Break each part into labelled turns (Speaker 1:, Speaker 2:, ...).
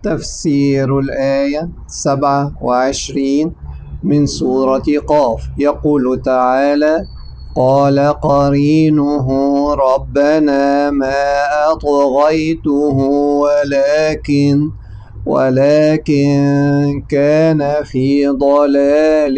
Speaker 1: تفسير الآية 27 من سورة قاف. يقول تعالى: قال قرينه ربنا ما أطغيته ولكن كان في ضلال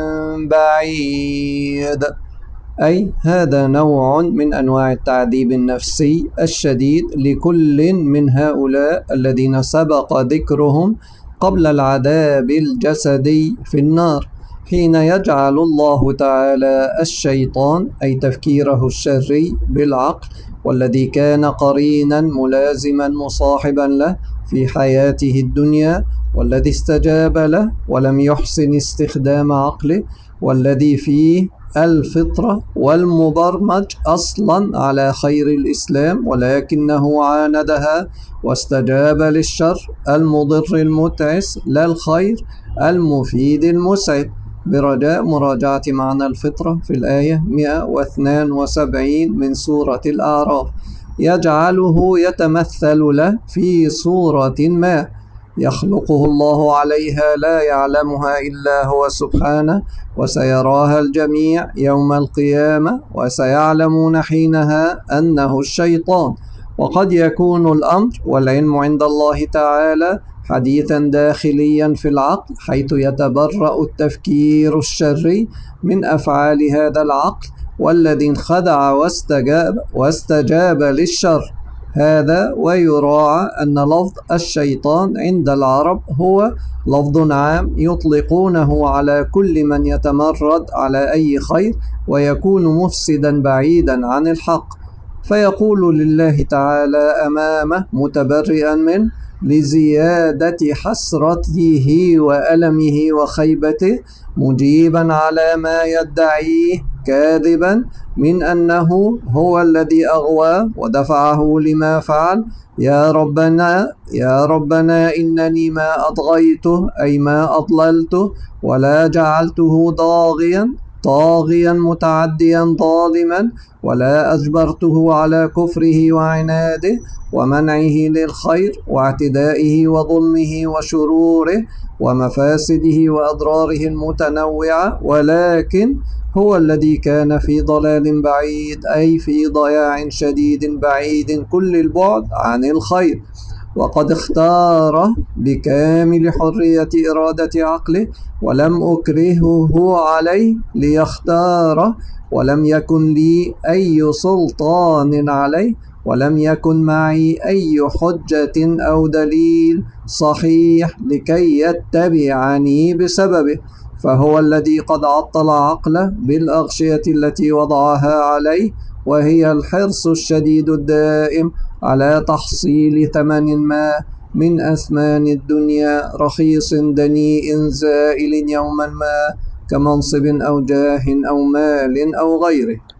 Speaker 1: بعيد. أي هذا نوع من أنواع التعذيب النفسي الشديد لكل من هؤلاء الذين سبق ذكرهم قبل العذاب الجسدي في النار، حين يجعل الله تعالى الشيطان أي تفكيره الشري بالعقل، والذي كان قرينا ملازما مصاحبا له في حياته الدنيا، والذي استجاب له ولم يحسن استخدام عقله، والذي فيه الفطرة والمبرمج أصلا على خير الإسلام، ولكنه عاندها واستجاب للشر المضر المتعس لا الخير المفيد المسعد. برجاء مراجعة معنى الفطرة في الآية 172 من سورة الأعراف. يجعله يتمثل له في صورة ما يخلقه الله عليها لا يعلمها إلا هو سبحانه، وسيراها الجميع يوم القيامة، وسيعلمون حينها أنه الشيطان. وقد يكون الأمر والعلم عند الله تعالى حديثا داخليا في العقل، حيث يتبرأ التفكير الشري من أفعال هذا العقل والذي انخدع واستجاب للشر هذا. ويراعى أن لفظ الشيطان عند العرب هو لفظ عام يطلقونه على كل من يتمرد على أي خير ويكون مفسدا بعيدا عن الحق، فيقول لله تعالى أمامه متبرئا منه لزيادة حسرته وألمه وخيبته، مجيبا على ما يدعيه كاذبا من أنه هو الذي أغوى ودفعه لما فعل: يا ربنا إنني ما أطغيته أي ما أضللته، ولا جعلته طاغيا متعديا ظالما، ولا أجبرته على كفره وعناده ومنعه للخير واعتدائه وظلمه وشروره ومفاسده وأضراره المتنوعة، ولكن هو الذي كان في ضلال بعيد أي في ضياع شديد بعيد كل البعد عن الخير، وقد اختاره بكامل حرية إرادة عقله، ولم أكرهه عليه ليختاره، ولم يكن لي أي سلطان عليه، ولم يكن معي أي حجة أو دليل صحيح لكي يتبعني بسببه، فهو الذي قد عطل عقله بالأغشية التي وضعها عليه، وهي الحرص الشديد الدائم على تحصيل ثمن ما من أثمان الدنيا رخيص دنيء زائل يوما ما، كمنصب أو جاه أو مال أو غيره.